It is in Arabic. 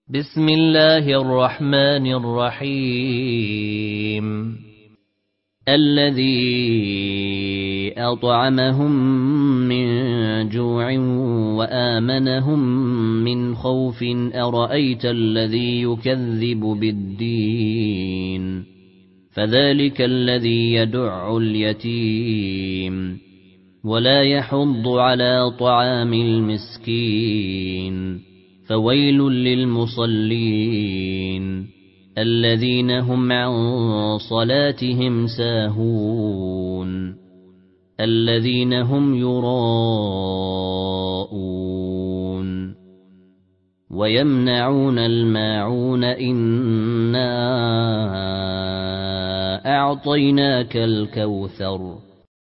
بسم الله الرحمن الرحيم الذي أطعمهم من جوع وآمنهم من خوف أرأيت الذي يكذب بالدين فذلك الذي يدع اليتيم ولا يحض على طعام المسكين فويل للمصلين الذين هم عن صلاتهم ساهون الذين هم يراءون ويمنعون الماعون إنا أعطيناك الكوثر